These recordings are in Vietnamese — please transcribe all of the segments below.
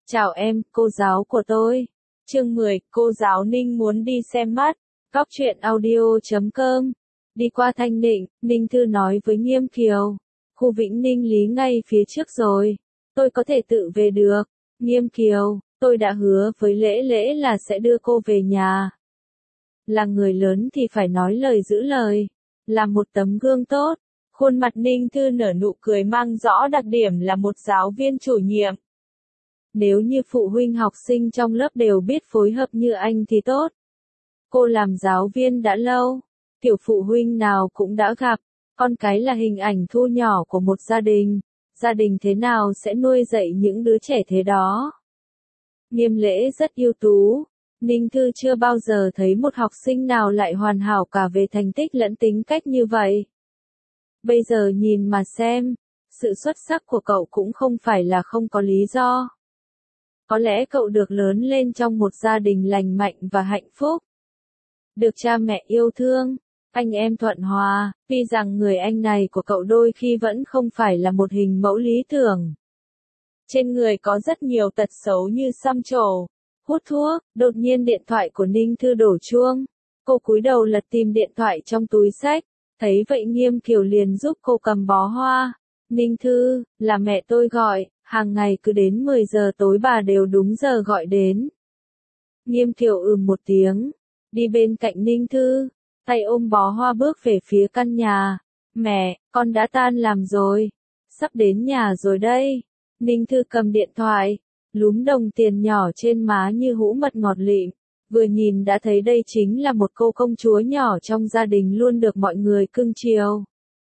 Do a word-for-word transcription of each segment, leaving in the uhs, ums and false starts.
Chào em, cô giáo của tôi. Chương mười, cô giáo Ninh muốn đi xem mắt. Cóc truyện audio chấm com. Đi qua Thanh Định, Ninh Thư nói với Nghiêm Kiều. Khu Vĩnh Ninh Lý ngay phía trước rồi. Tôi có thể tự về được. Nghiêm Kiều, tôi đã hứa với Lễ Lễ là sẽ đưa cô về nhà. Là người lớn thì phải nói lời giữ lời. Là một tấm gương tốt. Khuôn mặt Ninh Thư nở nụ cười mang rõ đặc điểm là một giáo viên chủ nhiệm. Nếu như phụ huynh học sinh trong lớp đều biết phối hợp như anh thì tốt. Cô làm giáo viên đã lâu, kiểu phụ huynh nào cũng đã gặp, con cái là hình ảnh thu nhỏ của một gia đình, gia đình thế nào sẽ nuôi dạy những đứa trẻ thế đó. Nghiêm Lễ rất ưu tú, Ninh Thư chưa bao giờ thấy một học sinh nào lại hoàn hảo cả về thành tích lẫn tính cách như vậy. Bây giờ nhìn mà xem, sự xuất sắc của cậu cũng không phải là không có lý do. Có lẽ cậu được lớn lên trong một gia đình lành mạnh và hạnh phúc. Được cha mẹ yêu thương, anh em thuận hòa, tuy rằng người anh này của cậu đôi khi vẫn không phải là một hình mẫu lý tưởng. Trên người có rất nhiều tật xấu như xăm trổ, hút thuốc, đột nhiên điện thoại của Ninh Thư đổ chuông. Cô cúi đầu lật tìm điện thoại trong túi xách, thấy vậy Nghiêm Kiều liền giúp cô cầm bó hoa. Ninh Thư, là mẹ tôi gọi. Hàng ngày cứ đến mười giờ tối bà đều đúng giờ gọi đến. Nghiêm Kiều ừm một tiếng, đi bên cạnh Ninh Thư, tay ôm bó hoa bước về phía căn nhà. Mẹ, con đã tan làm rồi, sắp đến nhà rồi đây. Ninh Thư cầm điện thoại, lúm đồng tiền nhỏ trên má như hũ mật ngọt lịm, vừa nhìn đã thấy đây chính là một cô công chúa nhỏ trong gia đình luôn được mọi người cưng chiều.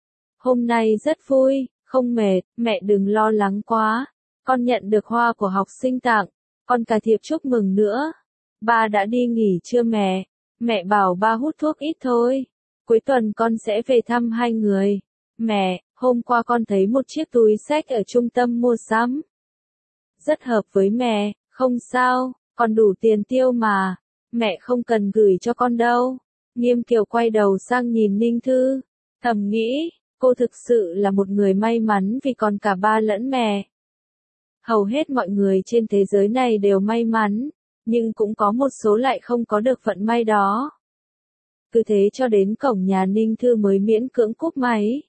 Hôm nay rất vui. Không mệt, mẹ đừng lo lắng quá. Con nhận được hoa của học sinh tặng, con cả thiệp chúc mừng nữa. Ba đã đi nghỉ chưa mẹ? Mẹ bảo ba hút thuốc ít thôi. Cuối tuần con sẽ về thăm hai người. Mẹ, hôm qua con thấy một chiếc túi xách ở trung tâm mua sắm. Rất hợp với mẹ, không sao, con đủ tiền tiêu mà. Mẹ không cần gửi cho con đâu. Nghiêm Kiều quay đầu sang nhìn Ninh Thư, thầm nghĩ. Cô thực sự là một người may mắn vì còn cả ba lẫn mẹ. Hầu hết mọi người trên thế giới này đều may mắn, nhưng cũng có một số lại không có được vận may đó. Cứ thế cho đến cổng nhà Ninh Thư mới miễn cưỡng cúp máy.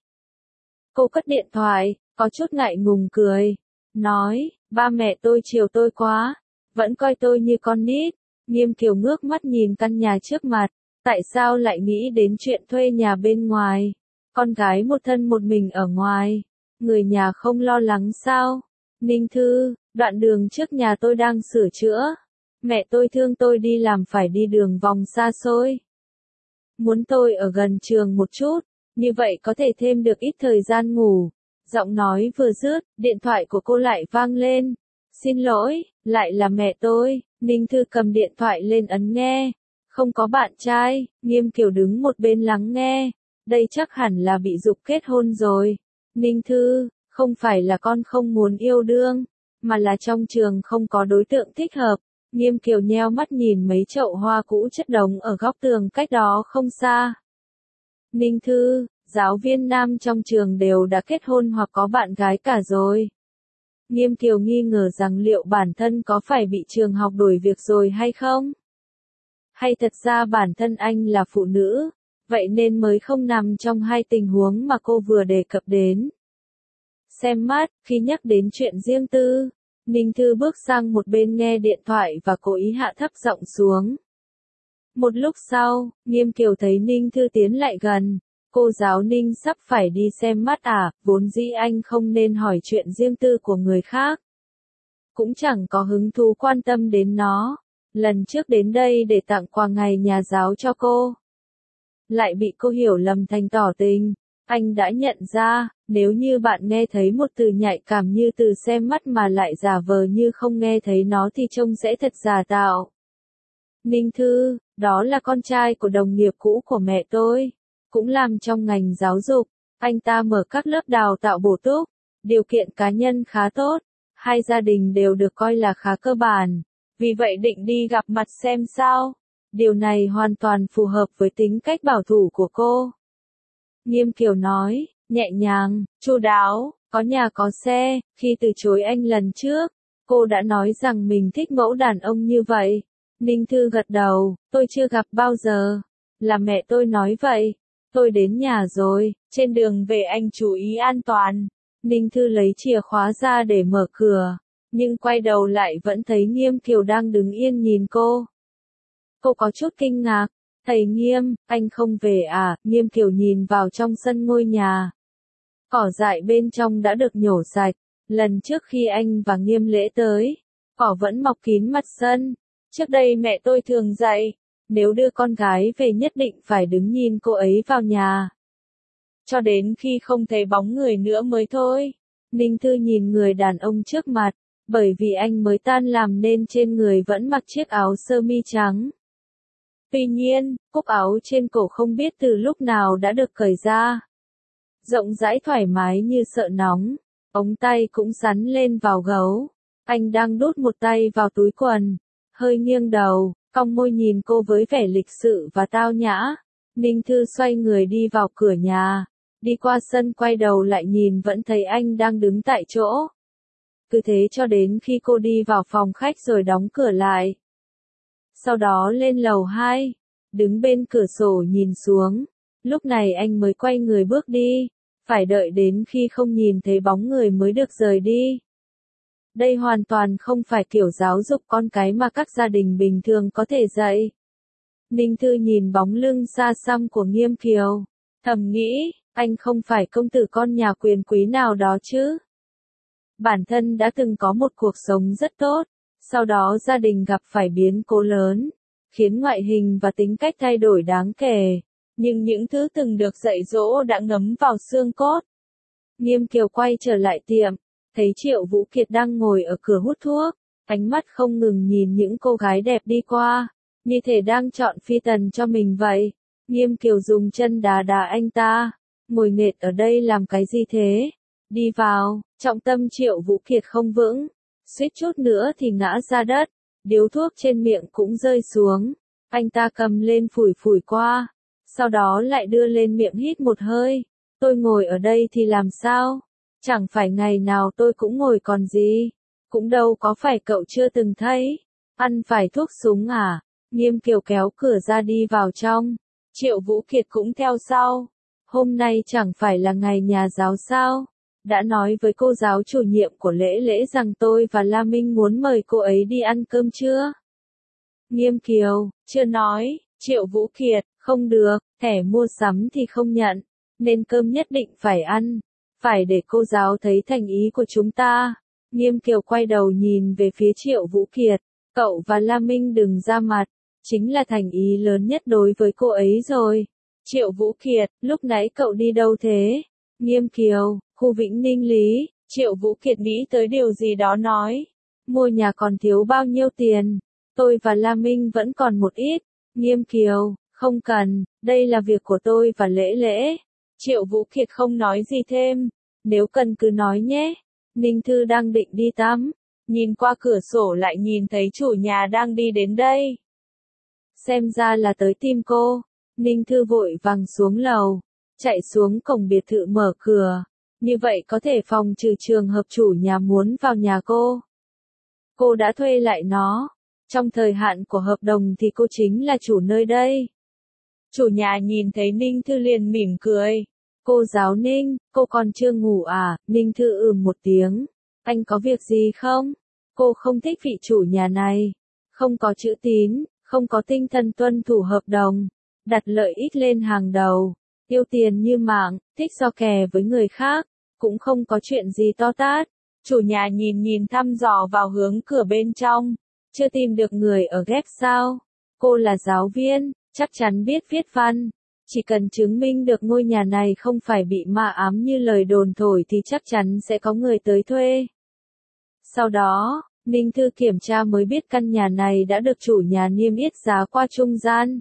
Cô cất điện thoại, có chút ngại ngùng cười, nói, ba mẹ tôi chiều tôi quá, vẫn coi tôi như con nít. Nghiêm Kiều ngước mắt nhìn căn nhà trước mặt, tại sao lại nghĩ đến chuyện thuê nhà bên ngoài? Con gái một thân một mình ở ngoài, người nhà không lo lắng sao? Ninh Thư, đoạn đường trước nhà tôi đang sửa chữa. Mẹ tôi thương tôi đi làm phải đi đường vòng xa xôi. Muốn tôi ở gần trường một chút, như vậy có thể thêm được ít thời gian ngủ. Giọng nói vừa dứt, điện thoại của cô lại vang lên. Xin lỗi, lại là mẹ tôi. Ninh Thư cầm điện thoại lên ấn nghe. Không có bạn trai, Nghiêm Kiều đứng một bên lắng nghe. Đây chắc hẳn là bị giục kết hôn rồi. Ninh Thư, không phải là con không muốn yêu đương, mà là trong trường không có đối tượng thích hợp. Nghiêm Kiều nheo mắt nhìn mấy chậu hoa cũ chất đống ở góc tường cách đó không xa. Ninh Thư, giáo viên nam trong trường đều đã kết hôn hoặc có bạn gái cả rồi. Nghiêm Kiều nghi ngờ rằng liệu bản thân có phải bị trường học đuổi việc rồi hay không? Hay thật ra bản thân anh là phụ nữ? Vậy nên mới không nằm trong hai tình huống mà cô vừa đề cập đến. Xem mắt, khi nhắc đến chuyện riêng tư, Ninh Thư bước sang một bên nghe điện thoại và cố ý hạ thấp giọng xuống. Một lúc sau, Nghiêm Kiều thấy Ninh Thư tiến lại gần. Cô giáo Ninh sắp phải đi xem mắt à, vốn dĩ anh không nên hỏi chuyện riêng tư của người khác. Cũng chẳng có hứng thú quan tâm đến nó. Lần trước đến đây để tặng quà ngày nhà giáo cho cô. Lại bị cô hiểu lầm thành tỏ tình. Anh đã nhận ra, nếu như bạn nghe thấy một từ nhạy cảm như từ xem mắt mà lại giả vờ như không nghe thấy nó thì trông sẽ thật giả tạo. Ninh Thư, đó là con trai của đồng nghiệp cũ của mẹ tôi, cũng làm trong ngành giáo dục. Anh ta mở các lớp đào tạo bổ túc, điều kiện cá nhân khá tốt, hai gia đình đều được coi là khá cơ bản. Vì vậy định đi gặp mặt xem sao. Điều này hoàn toàn phù hợp với tính cách bảo thủ của cô. Nghiêm Kiều nói, nhẹ nhàng, chu đáo, có nhà có xe. Khi từ chối anh lần trước, Cô đã nói rằng mình thích mẫu đàn ông như vậy. Ninh Thư gật đầu, tôi chưa gặp bao giờ. Là mẹ tôi nói vậy. Tôi đến nhà rồi, trên đường về anh chú ý an toàn. Ninh Thư lấy chìa khóa ra để mở cửa, nhưng quay đầu lại vẫn thấy Nghiêm Kiều đang đứng yên nhìn cô. Cô có chút kinh ngạc, thầy Nghiêm, anh không về à? Nghiêm Kiều nhìn vào trong sân ngôi nhà. Cỏ dại bên trong đã được nhổ sạch, lần trước khi anh và Nghiêm Lễ tới, cỏ vẫn mọc kín mặt sân. Trước đây mẹ tôi thường dạy, nếu đưa con gái về nhất định phải đứng nhìn cô ấy vào nhà. Cho đến khi không thấy bóng người nữa mới thôi. Ninh Thư nhìn người đàn ông trước mặt, bởi vì anh mới tan làm nên trên người vẫn mặc chiếc áo sơ mi trắng. Tuy nhiên, cúc áo trên cổ không biết từ lúc nào đã được cởi ra. Rộng rãi thoải mái như sợ nóng, ống tay cũng sắn lên vào gấu. Anh đang đút một tay vào túi quần, hơi nghiêng đầu, cong môi nhìn cô với vẻ lịch sự và tao nhã. Ninh Thư xoay người đi vào cửa nhà, đi qua sân quay đầu lại nhìn vẫn thấy anh đang đứng tại chỗ. Cứ thế cho đến khi cô đi vào phòng khách rồi đóng cửa lại. Sau đó lên lầu hai, đứng bên cửa sổ nhìn xuống. Lúc này anh mới quay người bước đi, phải đợi đến khi không nhìn thấy bóng người mới được rời đi. Đây hoàn toàn không phải kiểu giáo dục con cái mà các gia đình bình thường có thể dạy. Ninh Thư nhìn bóng lưng xa xăm của Nghiêm Kiều, thầm nghĩ, anh không phải công tử con nhà quyền quý nào đó chứ. Bản thân đã từng có một cuộc sống rất tốt, sau đó gia đình gặp phải biến cố lớn, khiến ngoại hình và tính cách thay đổi đáng kể, nhưng những thứ từng được dạy dỗ đã ngấm vào xương cốt. Nghiêm Kiều quay trở lại tiệm, thấy Triệu Vũ Kiệt đang ngồi ở cửa hút thuốc, ánh mắt không ngừng nhìn những cô gái đẹp đi qua, như thể đang chọn phi tần cho mình vậy. Nghiêm Kiều dùng chân đá đá anh ta, ngồi nghệt ở đây làm cái gì thế? Đi vào, trọng tâm Triệu Vũ Kiệt không vững, suýt chút nữa thì ngã ra đất, điếu thuốc trên miệng cũng rơi xuống. Anh ta cầm lên phủi phủi qua, sau đó lại đưa lên miệng hít một hơi. Tôi ngồi ở đây thì làm sao? Chẳng phải ngày nào tôi cũng ngồi còn gì? Cũng đâu có phải cậu chưa từng thấy. Ăn phải thuốc súng à? Nghiêm Kiều kéo cửa ra đi vào trong. Triệu Vũ Kiệt cũng theo sau. Hôm nay chẳng phải là ngày nhà giáo sao? Đã nói với cô giáo chủ nhiệm của Lễ Lễ rằng tôi và La Minh muốn mời cô ấy đi ăn cơm chưa? Nghiêm Kiều, chưa nói. Triệu Vũ Kiệt, không được, thẻ mua sắm thì không nhận, nên cơm nhất định phải ăn, phải để cô giáo thấy thành ý của chúng ta. Nghiêm Kiều quay đầu nhìn về phía Triệu Vũ Kiệt, cậu và La Minh đừng ra mặt, chính là thành ý lớn nhất đối với cô ấy rồi. Triệu Vũ Kiệt, lúc nãy cậu đi đâu thế? Nghiêm Kiều, khu Vĩnh Ninh Lý. Triệu Vũ Kiệt nghĩ tới điều gì đó nói, mua nhà còn thiếu bao nhiêu tiền? Tôi và La Minh vẫn còn một ít. Nghiêm Kiều, không cần, đây là việc của tôi và Lễ Lễ. Triệu Vũ Kiệt không nói gì thêm, nếu cần cứ nói nhé. Ninh Thư đang định đi tắm, nhìn qua cửa sổ lại nhìn thấy chủ nhà đang đi đến đây. Xem ra là tới tìm cô. Ninh Thư vội vàng xuống lầu, chạy xuống cổng biệt thự mở cửa, như vậy có thể phòng trừ trường hợp chủ nhà muốn vào nhà cô. Cô đã thuê lại nó. Trong thời hạn của hợp đồng thì cô chính là chủ nơi đây. Chủ nhà nhìn thấy Ninh Thư liền mỉm cười. Cô giáo Ninh, cô còn chưa ngủ à? Ninh Thư ừm một tiếng. Anh có việc gì không? Cô không thích vị chủ nhà này. Không có chữ tín, không có tinh thần tuân thủ hợp đồng. Đặt lợi ích lên hàng đầu. Tiêu tiền như mạng, thích so kè với người khác. Cũng không có chuyện gì to tát. Chủ nhà nhìn nhìn thăm dò vào hướng cửa bên trong. Chưa tìm được người ở ghép sao? Cô là giáo viên, chắc chắn biết viết văn. Chỉ cần chứng minh được ngôi nhà này không phải bị ma ám như lời đồn thổi thì chắc chắn sẽ có người tới thuê. Sau đó, Ninh Thư kiểm tra mới biết căn nhà này đã được chủ nhà niêm yết giá qua trung gian.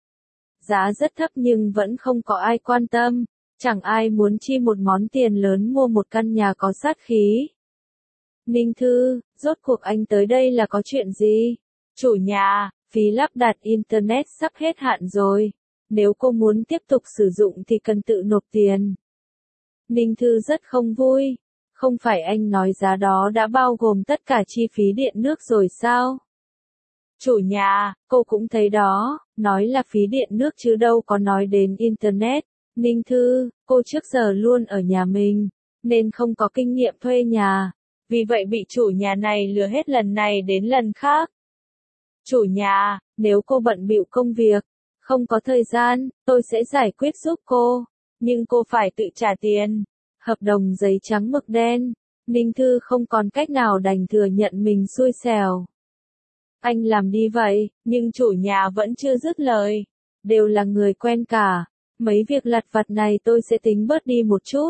Giá rất thấp nhưng vẫn không có ai quan tâm. Chẳng ai muốn chi một món tiền lớn mua một căn nhà có sát khí. Ninh Thư, rốt cuộc anh tới đây là có chuyện gì? Chủ nhà, phí lắp đặt Internet sắp hết hạn rồi. Nếu cô muốn tiếp tục sử dụng thì cần tự nộp tiền. Ninh Thư rất không vui. Không phải anh nói giá đó đã bao gồm tất cả chi phí điện nước rồi sao? Chủ nhà, cô cũng thấy đó, nói là phí điện nước chứ đâu có nói đến Internet. Ninh Thư, cô trước giờ luôn ở nhà mình, nên không có kinh nghiệm thuê nhà. Vì vậy bị chủ nhà này lừa hết lần này đến lần khác. Chủ nhà, nếu cô bận bịu công việc, không có thời gian, tôi sẽ giải quyết giúp cô. Nhưng cô phải tự trả tiền. Hợp đồng giấy trắng mực đen. Ninh Thư không còn cách nào đành thừa nhận mình xui xẻo. Anh làm đi vậy, nhưng chủ nhà vẫn chưa dứt lời. Đều là người quen cả. Mấy việc lặt vặt này tôi sẽ tính bớt đi một chút.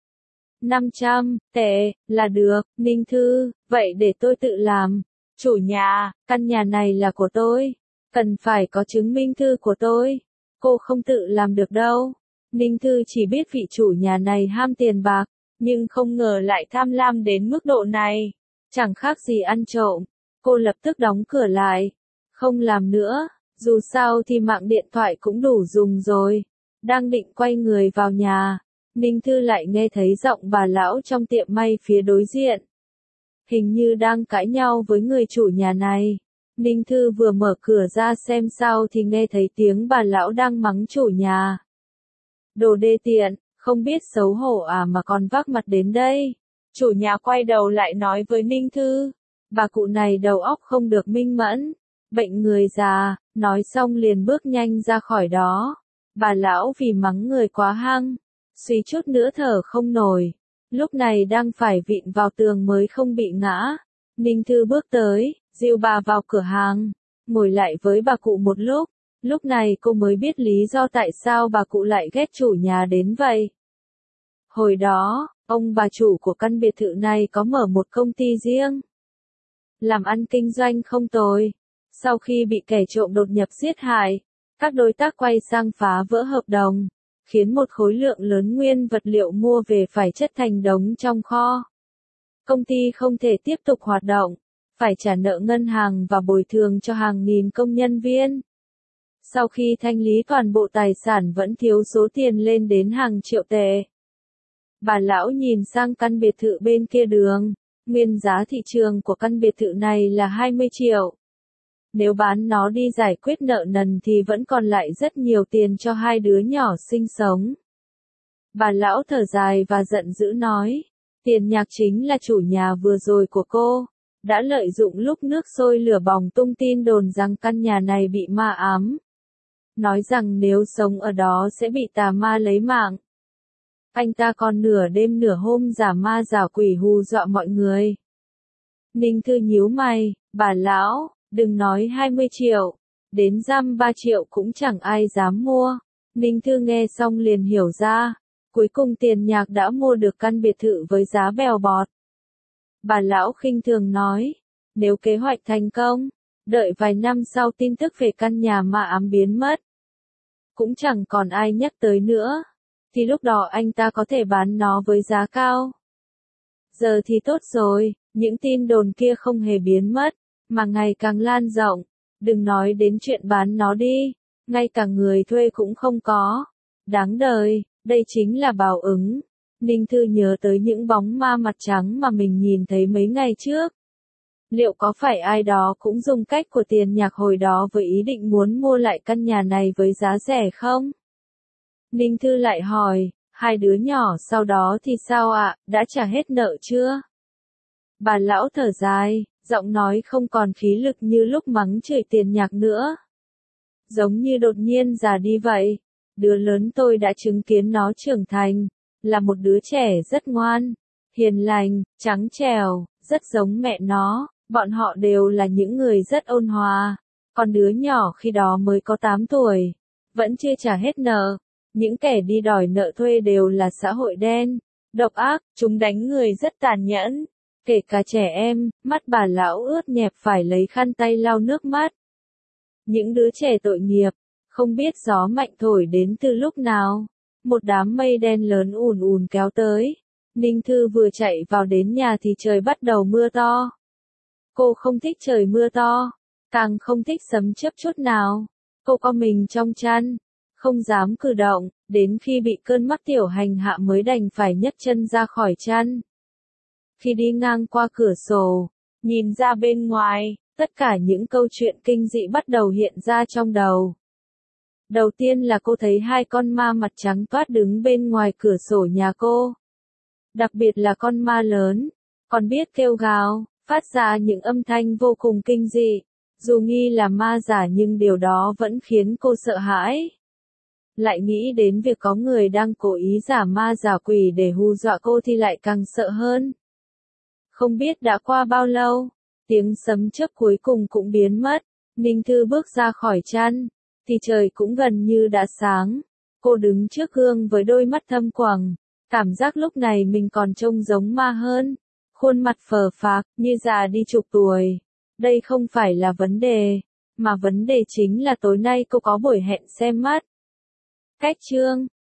năm trăm tệ, là được, Ninh Thư, vậy để tôi tự làm. Chủ nhà, căn nhà này là của tôi. Cần phải có chứng minh thư của tôi. Cô không tự làm được đâu. Ninh Thư chỉ biết vị chủ nhà này ham tiền bạc, nhưng không ngờ lại tham lam đến mức độ này. Chẳng khác gì ăn trộm. Cô lập tức đóng cửa lại. Không làm nữa, dù sao thì mạng điện thoại cũng đủ dùng rồi. Đang định quay người vào nhà, Ninh Thư lại nghe thấy giọng bà lão trong tiệm may phía đối diện. Hình như đang cãi nhau với người chủ nhà này. Ninh Thư vừa mở cửa ra xem sao thì nghe thấy tiếng bà lão đang mắng chủ nhà. Đồ đê tiện, không biết xấu hổ à mà còn vác mặt đến đây. Chủ nhà quay đầu lại nói với Ninh Thư. Bà cụ này đầu óc không được minh mẫn. Bệnh người già, nói xong liền bước nhanh ra khỏi đó. Bà lão vì mắng người quá hăng, suýt chút nữa thở không nổi. Lúc này đang phải vịn vào tường mới không bị ngã. Ninh Thư bước tới, dìu bà vào cửa hàng, ngồi lại với bà cụ một lúc. Lúc này cô mới biết lý do tại sao bà cụ lại ghét chủ nhà đến vậy. Hồi đó, ông bà chủ của căn biệt thự này có mở một công ty riêng. Làm ăn kinh doanh không tồi. Sau khi bị kẻ trộm đột nhập giết hại, các đối tác quay sang phá vỡ hợp đồng, khiến một khối lượng lớn nguyên vật liệu mua về phải chất thành đống trong kho. Công ty không thể tiếp tục hoạt động, phải trả nợ ngân hàng và bồi thường cho hàng nghìn công nhân viên. Sau khi thanh lý toàn bộ tài sản vẫn thiếu số tiền lên đến hàng triệu tệ. Bà lão nhìn sang căn biệt thự bên kia đường, nguyên giá thị trường của căn biệt thự này là hai mươi triệu. Nếu bán nó đi giải quyết nợ nần thì vẫn còn lại rất nhiều tiền cho hai đứa nhỏ sinh sống. Bà lão thở dài và giận dữ nói, Tiền Nhạc chính là chủ nhà vừa rồi của cô, đã lợi dụng lúc nước sôi lửa bỏng tung tin đồn rằng căn nhà này bị ma ám. Nói rằng nếu sống ở đó sẽ bị tà ma lấy mạng. Anh ta còn nửa đêm nửa hôm giả ma giả quỷ hù dọa mọi người. Ninh Thư nhíu mày, bà lão, đừng nói hai mươi triệu, đến dăm ba triệu cũng chẳng ai dám mua. Ninh Thư nghe xong liền hiểu ra, cuối cùng Tiền Nhạc đã mua được căn biệt thự với giá bèo bọt. Bà lão khinh thường nói, nếu kế hoạch thành công, đợi vài năm sau tin tức về căn nhà ma ám biến mất, cũng chẳng còn ai nhắc tới nữa, thì lúc đó anh ta có thể bán nó với giá cao. Giờ thì tốt rồi, những tin đồn kia không hề biến mất, mà ngày càng lan rộng, đừng nói đến chuyện bán nó đi, ngay cả người thuê cũng không có. Đáng đời, đây chính là báo ứng. Ninh Thư nhớ tới những bóng ma mặt trắng mà mình nhìn thấy mấy ngày trước. Liệu có phải ai đó cũng dùng cách của Tiền Nhạc hồi đó với ý định muốn mua lại căn nhà này với giá rẻ không? Ninh Thư lại hỏi, hai đứa nhỏ sau đó thì sao ạ, đã trả hết nợ chưa? Bà lão thở dài, giọng nói không còn khí lực như lúc mắng chửi Tiền Nhạc nữa. Giống như đột nhiên già đi vậy. Đứa lớn tôi đã chứng kiến nó trưởng thành, là một đứa trẻ rất ngoan, hiền lành, trắng trẻo, rất giống mẹ nó, bọn họ đều là những người rất ôn hòa. Còn đứa nhỏ khi đó mới có tám tuổi, vẫn chưa trả hết nợ. Những kẻ đi đòi nợ thuê đều là xã hội đen, độc ác, chúng đánh người rất tàn nhẫn, kể cả trẻ em. Mắt bà lão ướt nhẹp phải lấy khăn tay lau nước mắt. Những đứa trẻ tội nghiệp, không biết gió mạnh thổi đến từ lúc nào. Một đám mây đen lớn ùn ùn kéo tới. Ninh Thư vừa chạy vào đến nhà thì trời bắt đầu mưa to. Cô không thích trời mưa to, càng không thích sấm chớp chút nào. Cô co mình trong chăn, không dám cử động, đến khi bị cơn mắc tiểu hành hạ mới đành phải nhấc chân ra khỏi chăn. Khi đi ngang qua cửa sổ, nhìn ra bên ngoài, tất cả những câu chuyện kinh dị bắt đầu hiện ra trong đầu. Đầu tiên là cô thấy hai con ma mặt trắng toát đứng bên ngoài cửa sổ nhà cô. Đặc biệt là con ma lớn, còn biết kêu gào, phát ra những âm thanh vô cùng kinh dị. Dù nghi là ma giả nhưng điều đó vẫn khiến cô sợ hãi. Lại nghĩ đến việc có người đang cố ý giả ma giả quỷ để hù dọa cô thì lại càng sợ hơn. Không biết đã qua bao lâu, tiếng sấm chớp cuối cùng cũng biến mất. Ninh Thư bước ra khỏi chăn, thì trời cũng gần như đã sáng. Cô đứng trước gương với đôi mắt thâm quầng, cảm giác lúc này mình còn trông giống ma hơn. Khuôn mặt phờ phạc, như già đi chục tuổi. Đây không phải là vấn đề, mà vấn đề chính là tối nay cô có buổi hẹn xem mắt. Cách chương